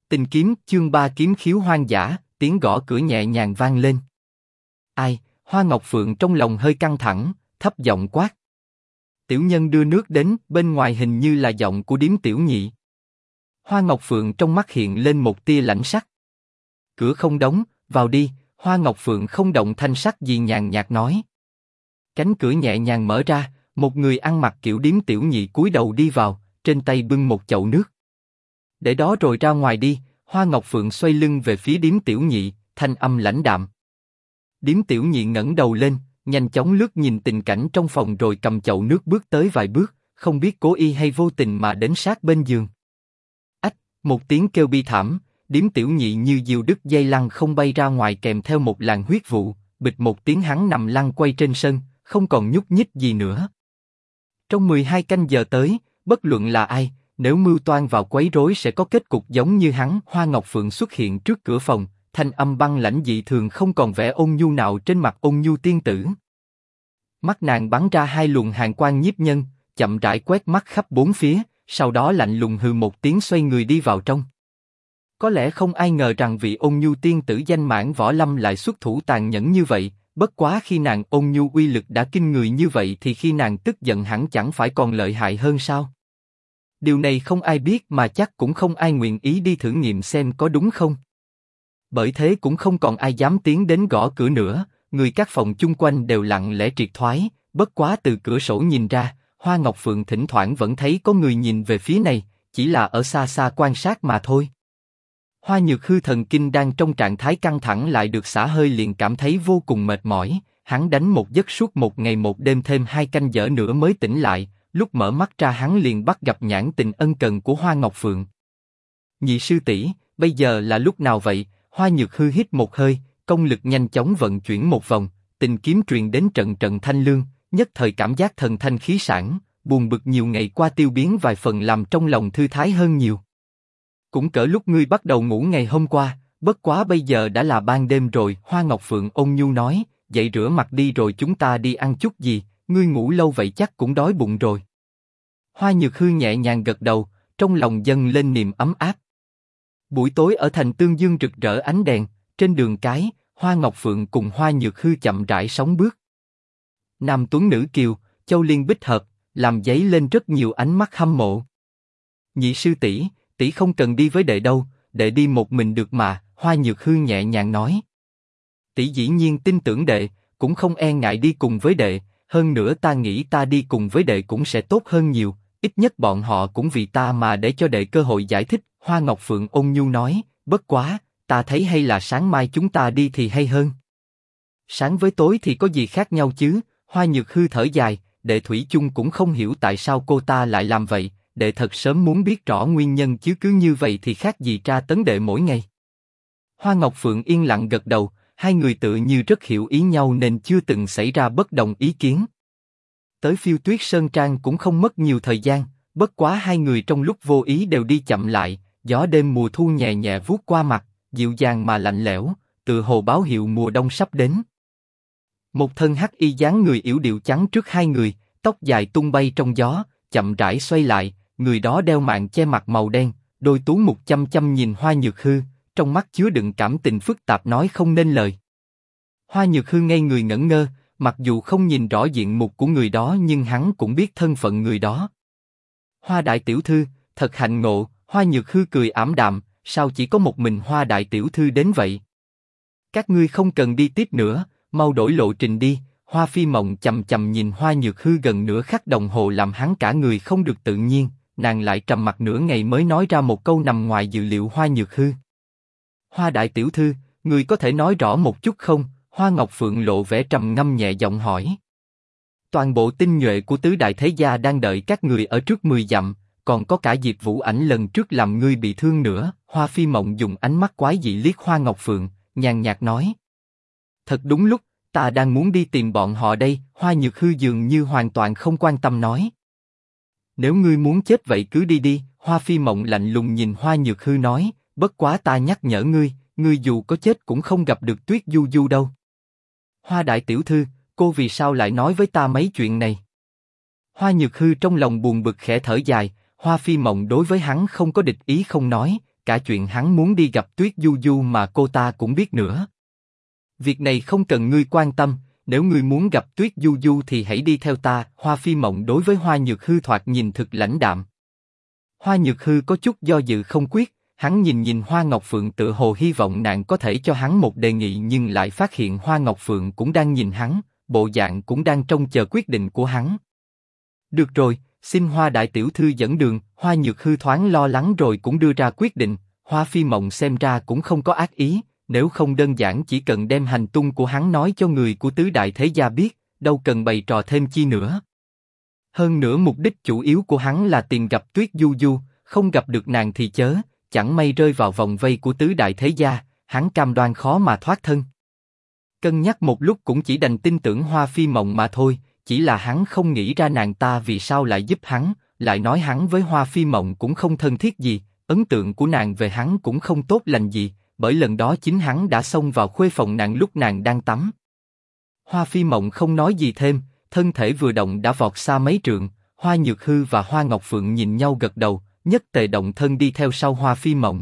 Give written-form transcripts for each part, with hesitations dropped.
Tình kiếm chương 3 kiếm khiếu hoang dã, tiếng gõ cửa nhẹ nhàng vang lên. Ai? Hoa Ngọc Phượng trong lòng hơi căng thẳng, thấp giọng quát. Tiểu nhân đưa nước đến, bên ngoài hình như là giọng của điếm tiểu nhị. Hoa Ngọc Phượng trong mắt hiện lên một tia lãnh sắc. Cửa không đóng, vào đi. Hoa Ngọc Phượng không động thanh sắc gì nhàn nhạt nói. Cánh cửa nhẹ nhàng mở ra, một người ăn mặc kiểu điếm tiểu nhị cúi đầu đi vào, trên tay bưng một chậu nước. Để đó rồi ra ngoài đi. Hoa Ngọc Phượng xoay lưng về phía điếm tiểu nhị, thanh âm lãnh đạm. Điếm tiểu nhị ngẩng đầu lên, nhanh chóng lướt nhìn tình cảnh trong phòng rồi cầm chậu nước bước tới vài bước, không biết cố ý hay vô tình mà đến sát bên giường. Ách, một tiếng kêu bi thảm, điếm tiểu nhị như diều đứt dây lăng không bay ra ngoài kèm theo một làn huyết vụ, bịch một tiếng hắn nằm lăn quay trên sân, không còn nhúc nhích gì nữa. Trong 12 canh giờ tới, bất luận là ai, nếu mưu toan vào quấy rối sẽ có kết cục giống như hắn. Hoa Ngọc Phượng xuất hiện trước cửa phòng, thanh âm băng lãnh dị thường không còn vẻ ôn nhu nào trên mặt ôn nhu tiên tử. Mắt nàng bắn ra hai luồng hàn quang nhiếp nhân, chậm rãi quét mắt khắp bốn phía, sau đó lạnh lùng hừ một tiếng xoay người đi vào trong. Có lẽ không ai ngờ rằng vị ôn nhu tiên tử danh mãn võ lâm lại xuất thủ tàn nhẫn như vậy, bất quá khi nàng ôn nhu uy lực đã kinh người như vậy thì khi nàng tức giận hẳn chẳng phải còn lợi hại hơn sao? Điều này không ai biết mà chắc cũng không ai nguyện ý đi thử nghiệm xem có đúng không. Bởi thế cũng không còn ai dám tiến đến gõ cửa nữa, người các phòng chung quanh đều lặng lẽ triệt thoái, bất quá từ cửa sổ nhìn ra, Hoa Ngọc Phượng thỉnh thoảng vẫn thấy có người nhìn về phía này, chỉ là ở xa xa quan sát mà thôi. Hoa Nhược Hư thần kinh đang trong trạng thái căng thẳng lại được xả hơi liền cảm thấy vô cùng mệt mỏi, hắn đánh một giấc suốt một ngày một đêm thêm 2 canh giờ nữa mới tỉnh lại, lúc mở mắt ra hắn liền bắt gặp nhãn tình ân cần của Hoa Ngọc Phượng. Nhị sư tỷ, bây giờ là lúc nào vậy? Hoa Nhược Hư hít một hơi, công lực nhanh chóng vận chuyển một vòng, tình kiếm truyền đến trận trận thanh lương, nhất thời cảm giác thần thanh khí sảng, buồn bực nhiều ngày qua tiêu biến vài phần làm trong lòng thư thái hơn nhiều. Cũng cỡ lúc ngươi bắt đầu ngủ ngày hôm qua, bất quá bây giờ đã là ban đêm rồi. Hoa Ngọc Phượng ôn nhu nói, dậy rửa mặt đi rồi chúng ta đi ăn chút gì, ngươi ngủ lâu vậy chắc cũng đói bụng rồi. Hoa Nhược Hư nhẹ nhàng gật đầu, trong lòng dâng lên niềm ấm áp. Buổi tối ở thành Tương Dương rực rỡ ánh đèn, trên đường cái, Hoa Ngọc Phượng cùng Hoa Nhược Hư chậm rãi sóng bước. Nam tuấn nữ kiều, châu liên bích hợp, làm dấy lên rất nhiều ánh mắt hâm mộ. Nhị sư tỷ, tỷ không cần đi với đệ đâu, đệ đi một mình được mà. Hoa Nhược Hư nhẹ nhàng nói. Tỷ dĩ nhiên tin tưởng đệ, cũng không e ngại đi cùng với đệ. Hơn nữa ta nghĩ ta đi cùng với đệ cũng sẽ tốt hơn nhiều, ít nhất bọn họ cũng vì ta mà để cho đệ cơ hội giải thích. Hoa Ngọc Phượng ôn nhu nói, bất quá, ta thấy hay là sáng mai chúng ta đi thì hay hơn. Sáng với tối thì có gì khác nhau chứ? Hoa Nhược Hư thở dài, đệ thủy chung cũng không hiểu tại sao cô ta lại làm vậy, đệ thật sớm muốn biết rõ nguyên nhân chứ cứ như vậy thì khác gì tra tấn đệ mỗi ngày. Hoa Ngọc Phượng yên lặng gật đầu, hai người tự như rất hiểu ý nhau nên chưa từng xảy ra bất đồng ý kiến. Tới Phiêu Tuyết Sơn Trang cũng không mất nhiều thời gian, bất quá hai người trong lúc vô ý đều đi chậm lại, gió đêm mùa thu nhẹ nhẹ vuốt qua mặt, dịu dàng mà lạnh lẽo, tựa hồ báo hiệu mùa đông sắp đến. Một thân hắc y dáng người yểu điệu chắn trước hai người, tóc dài tung bay trong gió, chậm rãi xoay lại, người đó đeo mạng che mặt màu đen, đôi tú mục chăm chăm nhìn Hoa Nhược Hư, trong mắt chứa đựng cảm tình phức tạp nói không nên lời. Hoa Nhược Hư ngây người ngẩn ngơ, mặc dù không nhìn rõ diện mục của người đó nhưng hắn cũng biết thân phận người đó. Hoa đại tiểu thư, thật hạnh ngộ. Hoa Nhược Hư cười ảm đạm, sao chỉ có một mình Hoa đại tiểu thư đến vậy? Các ngươi không cần đi tiếp nữa, mau đổi lộ trình đi. Hoa Phi Mộng chầm chầm nhìn Hoa Nhược Hư gần nửa khắc đồng hồ làm hắn cả người không được tự nhiên, nàng lại trầm mặc nửa ngày mới nói ra một câu nằm ngoài dự liệu Hoa Nhược Hư. Hoa đại tiểu thư, người có thể nói rõ một chút không? Hoa Ngọc Phượng lộ vẻ trầm ngâm nhẹ giọng hỏi. Toàn bộ tinh nhuệ của tứ đại thế gia đang đợi các người ở trước 10 dặm, còn có cả Diệp Vũ Ảnh lần trước làm ngươi bị thương nữa. Hoa Phi Mộng dùng ánh mắt quái dị liếc Hoa Ngọc Phượng, nhàn nhạt nói. Thật đúng lúc, ta đang muốn đi tìm bọn họ đây. Hoa Nhược Hư dường như hoàn toàn không quan tâm nói. Nếu ngươi muốn chết vậy cứ đi đi. Hoa Phi Mộng lạnh lùng nhìn Hoa Nhược Hư nói, bất quá ta nhắc nhở ngươi, ngươi dù có chết cũng không gặp được Tuyết Du Du đâu. Hoa đại tiểu thư, cô vì sao lại nói với ta mấy chuyện này? Hoa Nhược Hư trong lòng buồn bực khẽ thở dài, Hoa Phi Mộng đối với hắn không có địch ý không nói, cả chuyện hắn muốn đi gặp Tuyết Du Du mà cô ta cũng biết nữa. Việc này không cần ngươi quan tâm, nếu ngươi muốn gặp Tuyết Du Du thì hãy đi theo ta. Hoa Phi Mộng đối với Hoa Nhược Hư thoạt nhìn thực lãnh đạm. Hoa Nhược Hư có chút do dự không quyết, hắn nhìn Hoa Ngọc Phượng tựa hồ hy vọng nàng có thể cho hắn một đề nghị nhưng lại phát hiện Hoa Ngọc Phượng cũng đang nhìn hắn, bộ dạng cũng đang trông chờ quyết định của hắn. Được rồi, xin Hoa đại tiểu thư dẫn đường. Hoa Nhược Hư thoáng lo lắng rồi cũng đưa ra quyết định. Hoa Phi Mộng xem ra cũng không có ác ý, nếu không đơn giản chỉ cần đem hành tung của hắn nói cho người của tứ đại thế gia biết, đâu cần bày trò thêm chi nữa. Hơn nữa mục đích chủ yếu của hắn là tìm gặp Tuyết Du Du, không gặp được nàng thì chớ, chẳng may rơi vào vòng vây của tứ đại thế gia, hắn cam đoan khó mà thoát thân. Cân nhắc một lúc cũng chỉ đành tin tưởng Hoa Phi Mộng mà thôi, chỉ là hắn không nghĩ ra nàng ta vì sao lại giúp hắn, lại nói hắn với Hoa Phi Mộng cũng không thân thiết gì, ấn tượng của nàng về hắn cũng không tốt lành gì, bởi lần đó chính hắn đã xông vào khuê phòng nàng lúc nàng đang tắm. Hoa Phi Mộng không nói gì thêm, thân thể vừa động đã vọt xa mấy trượng. Hoa Nhược Hư và Hoa Ngọc Phượng nhìn nhau gật đầu, nhất tề động thân đi theo sau Hoa Phi Mộng.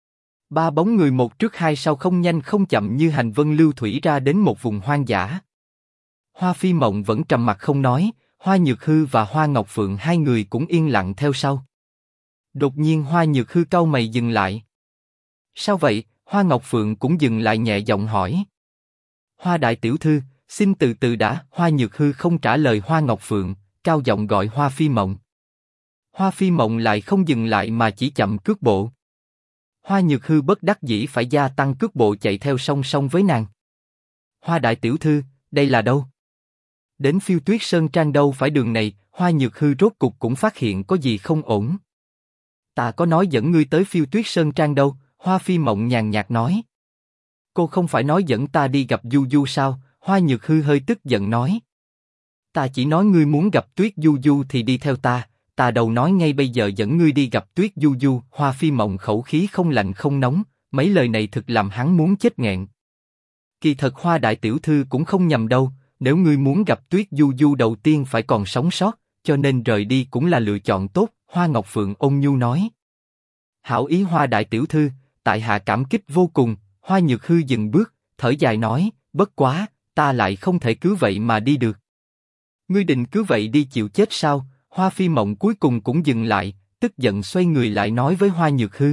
Ba bóng người một trước hai sau không nhanh không chậm như hành vân lưu thủy ra đến một vùng hoang dã. Hoa Phi Mộng vẫn trầm mặc không nói, Hoa Nhược Hư và Hoa Ngọc Phượng hai người cũng yên lặng theo sau. Đột nhiên Hoa Nhược Hư cau mày dừng lại. Sao vậy? Hoa Ngọc Phượng cũng dừng lại nhẹ giọng hỏi. Hoa đại tiểu thư, xin từ từ đã. Hoa Nhược Hư không trả lời Hoa Ngọc Phượng, cao giọng gọi Hoa Phi Mộng. Hoa Phi Mộng lại không dừng lại mà chỉ chậm cước bộ. Hoa Nhược Hư bất đắc dĩ phải gia tăng cước bộ chạy theo song song với nàng. Hoa đại tiểu thư, đây là đâu? Đến Phiêu Tuyết Sơn Trang đâu phải đường này. Hoa Nhược Hư rốt cục cũng phát hiện có gì không ổn. Ta có nói dẫn ngươi tới Phiêu Tuyết Sơn Trang đâu? Hoa Phi Mộng nhàn nhạt nói. Cô không phải nói dẫn ta đi gặp Du Du sao? Hoa Nhược Hư hơi tức giận nói. Ta chỉ nói ngươi muốn gặp Tuyết Du Du thì đi theo ta, ta đâu nói ngay bây giờ dẫn ngươi đi gặp Tuyết Du Du. Hoa Phi Mộng khẩu khí không lạnh không nóng, mấy lời này thực làm hắn muốn chết nghẹn. Kỳ thật Hoa đại tiểu thư cũng không nhầm đâu, nếu ngươi muốn gặp Tuyết Du Du đầu tiên phải còn sống sót, cho nên rời đi cũng là lựa chọn tốt. Hoa Ngọc Phượng ôn nhu nói. Hảo ý Hoa đại tiểu thư, tại hạ cảm kích vô cùng. Hoa Nhược Hư dừng bước, thở dài nói, bất quá, ta lại không thể cứ vậy mà đi được. Ngươi định cứ vậy đi chịu chết sao? Hoa Phi Mộng cuối cùng cũng dừng lại, tức giận xoay người lại nói với Hoa Nhược Hư.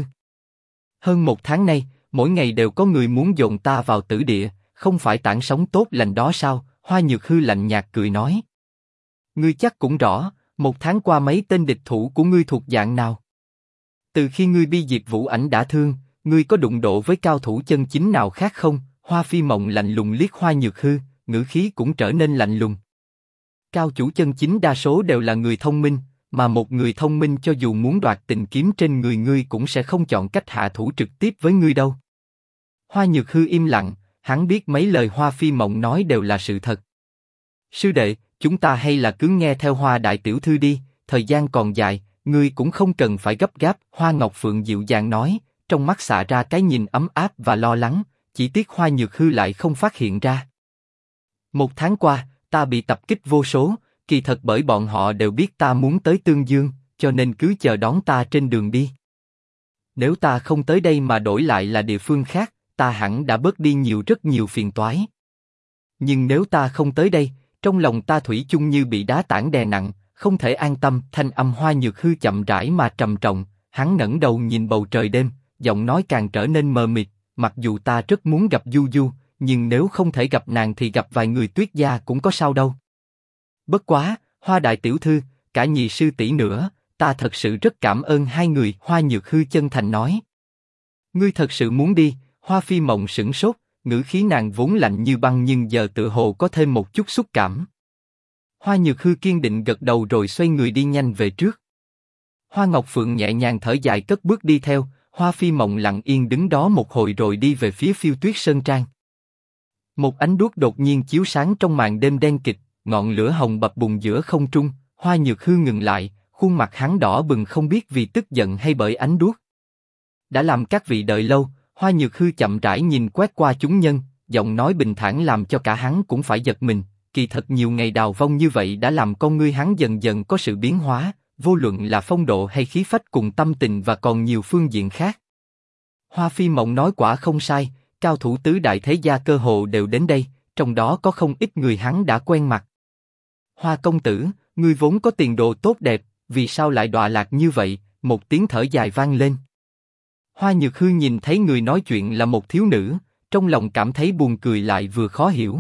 Hơn một tháng nay, mỗi ngày đều có người muốn dồn ta vào tử địa, không phải tảng sống tốt lành đó sao? Hoa Nhược Hư lạnh nhạt cười nói. Ngươi chắc cũng rõ, một tháng qua mấy tên địch thủ của ngươi thuộc dạng nào? Từ khi ngươi bi Diệp Vũ Ảnh đã thương, ngươi có đụng độ với cao thủ chân chính nào khác không? Hoa Phi Mộng lạnh lùng liếc Hoa Nhược Hư, ngữ khí cũng trở nên lạnh lùng. Cao thủ chân chính đa số đều là người thông minh, mà một người thông minh cho dù muốn đoạt tình kiếm trên người ngươi cũng sẽ không chọn cách hạ thủ trực tiếp với ngươi đâu. Hoa Nhược Hư im lặng, hắn biết mấy lời Hoa Phi Mộng nói đều là sự thật. Sư đệ, chúng ta hay là cứ nghe theo Hoa đại tiểu thư đi, thời gian còn dài, ngươi cũng không cần phải gấp gáp. Hoa Ngọc Phượng dịu dàng nói, trong mắt xạ ra cái nhìn ấm áp và lo lắng, chỉ tiếc Hoa Nhược Hư lại không phát hiện ra. Một tháng qua, ta bị tập kích vô số, kỳ thật bởi bọn họ đều biết ta muốn tới Tương Dương, cho nên cứ chờ đón ta trên đường đi. Nếu ta không tới đây mà đổi lại là địa phương khác, ta hẳn đã bớt đi rất nhiều phiền toái. Nhưng nếu ta không tới đây, trong lòng ta thủy chung như bị đá tảng đè nặng, không thể an tâm. Thanh âm Hoa Nhược Hư chậm rãi mà trầm trọng, hắn ngẩng đầu nhìn bầu trời đêm, giọng nói càng trở nên mờ mịt. Mặc dù ta rất muốn gặp Du Du, nhưng nếu không thể gặp nàng thì gặp vài người Tuyết gia cũng có sao đâu. Bất quá, Hoa đại tiểu thư, cả nhị sư tỷ nữa, ta thật sự rất cảm ơn hai người. Hoa Nhược Hư chân thành nói. Ngươi thật sự muốn đi? Hoa Phi Mộng sửng sốt, ngữ khí nàng vốn lạnh như băng nhưng giờ tựa hồ có thêm một chút xúc cảm. Hoa Nhược Hư kiên định gật đầu rồi xoay người đi nhanh về trước. Hoa Ngọc Phượng nhẹ nhàng thở dài cất bước đi theo. Hoa Phi Mộng lặng yên đứng đó một hồi rồi đi về phía Phiêu Tuyết Sơn Trang. Một ánh đuốc đột nhiên chiếu sáng trong màn đêm đen kịt, ngọn lửa hồng bập bùng giữa không trung. Hoa Nhược Hư ngừng lại, khuôn mặt hắn đỏ bừng không biết vì tức giận hay bởi ánh đuốc. Đã làm các vị đợi lâu. Hoa Nhược Hư chậm rãi nhìn quét qua chúng nhân, giọng nói bình thản làm cho cả hắn cũng phải giật mình. Kỳ thật nhiều ngày đào vong như vậy đã làm con ngươi hắn dần dần có sự biến hóa, vô luận là phong độ hay khí phách cùng tâm tình và còn nhiều phương diện khác. Hoa Phi Mộng nói quả không sai, cao thủ tứ đại thế gia cơ hồ đều đến đây, trong đó có không ít người hắn đã quen mặt. Hoa công tử, ngươi vốn có tiền đồ tốt đẹp, vì sao lại đọa lạc như vậy? Một tiếng thở dài vang lên. Hoa Nhược Hư nhìn thấy người nói chuyện là một thiếu nữ, trong lòng cảm thấy buồn cười lại vừa khó hiểu.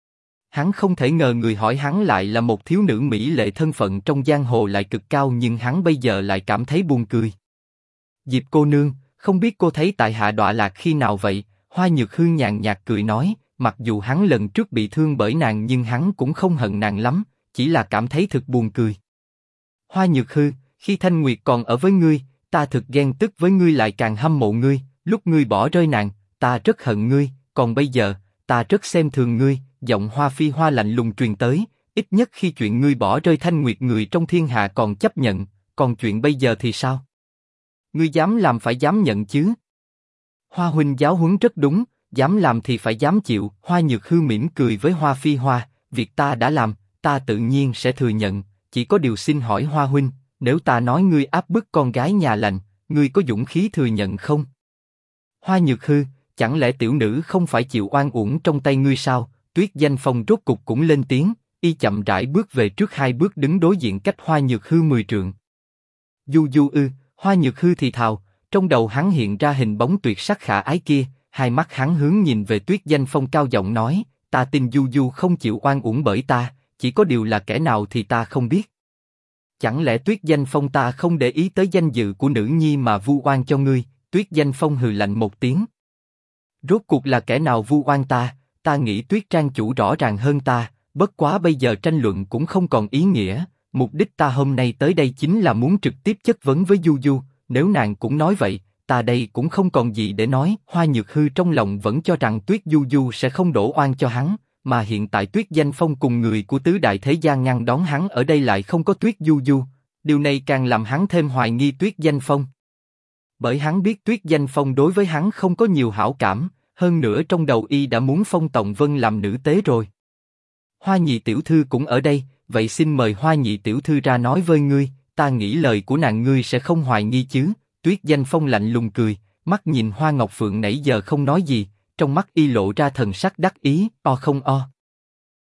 Hắn không thể ngờ người hỏi hắn lại là một thiếu nữ mỹ lệ, thân phận trong giang hồ lại cực cao, nhưng hắn bây giờ lại cảm thấy buồn cười. Diệp cô nương, không biết cô thấy tại hạ đọa lạc khi nào vậy? Hoa Nhược Hư nhàn nhạt cười nói, mặc dù hắn lần trước bị thương bởi nàng nhưng hắn cũng không hận nàng lắm, chỉ là cảm thấy thực buồn cười. Hoa Nhược Hư, khi Thanh Nguyệt còn ở với ngươi, ta thực ghen tức với ngươi, lại càng hâm mộ ngươi. Lúc ngươi bỏ rơi nàng, ta rất hận ngươi, còn bây giờ, ta rất xem thường ngươi. Giọng Hoa Phi Hoa lạnh lùng truyền tới, ít nhất khi chuyện ngươi bỏ rơi Thanh Nguyệt người trong thiên hạ còn chấp nhận, còn chuyện bây giờ thì sao? Ngươi dám làm phải dám nhận chứ? Hoa huynh giáo huấn rất đúng, dám làm thì phải dám chịu. Hoa Nhược Hư mỉm cười với Hoa Phi Hoa, việc ta đã làm, ta tự nhiên sẽ thừa nhận, chỉ có điều xin hỏi Hoa huynh, nếu ta nói ngươi áp bức con gái nhà lành, ngươi có dũng khí thừa nhận không? Hoa Nhược Hư, chẳng lẽ tiểu nữ không phải chịu oan uổng trong tay ngươi sao? Tuyết Danh Phong rốt cục cũng lên tiếng, y chậm rãi bước về trước 2 bước, đứng đối diện cách Hoa Nhược Hư 10 trượng. Du Du ư? Hoa Nhược Hư thì thào, trong đầu hắn hiện ra hình bóng tuyệt sắc khả ái kia, hai mắt hắn hướng nhìn về Tuyết Danh Phong, cao giọng nói, ta tin Du Du không chịu oan uổng bởi ta, chỉ có điều là kẻ nào thì ta không biết. Chẳng lẽ Tuyết Danh Phong ta không để ý tới danh dự của nữ nhi mà vu oan cho ngươi? Tuyết Danh Phong hừ lạnh một tiếng. Rốt cuộc là kẻ nào vu oan ta? Ta nghĩ Tuyết Trang chủ rõ ràng hơn ta, bất quá bây giờ tranh luận cũng không còn ý nghĩa. Mục đích ta hôm nay tới đây chính là muốn trực tiếp chất vấn với Du Du, nếu nàng cũng nói vậy, ta đây cũng không còn gì để nói. Hoa Nhược Hư trong lòng vẫn cho rằng Tuyết Du Du sẽ không đổ oan cho hắn, mà hiện tại Tuyết Danh Phong cùng người của tứ đại thế gia ngăn đón hắn ở đây lại không có Tuyết Du Du, điều này càng làm hắn thêm hoài nghi Tuyết Danh Phong. Bởi hắn biết Tuyết Danh Phong đối với hắn không có nhiều hảo cảm, hơn nữa trong đầu y đã muốn phong Tòng Vân làm nữ tế rồi. Hoa nhị tiểu thư cũng ở đây, vậy xin mời Hoa nhị tiểu thư ra nói với ngươi, ta nghĩ lời của nàng ngươi sẽ không hoài nghi chứ? Tuyết Danh Phong lạnh lùng cười, mắt nhìn Hoa Ngọc Phượng nãy giờ không nói gì, trong mắt y lộ ra thần sắc đắc ý, o không o.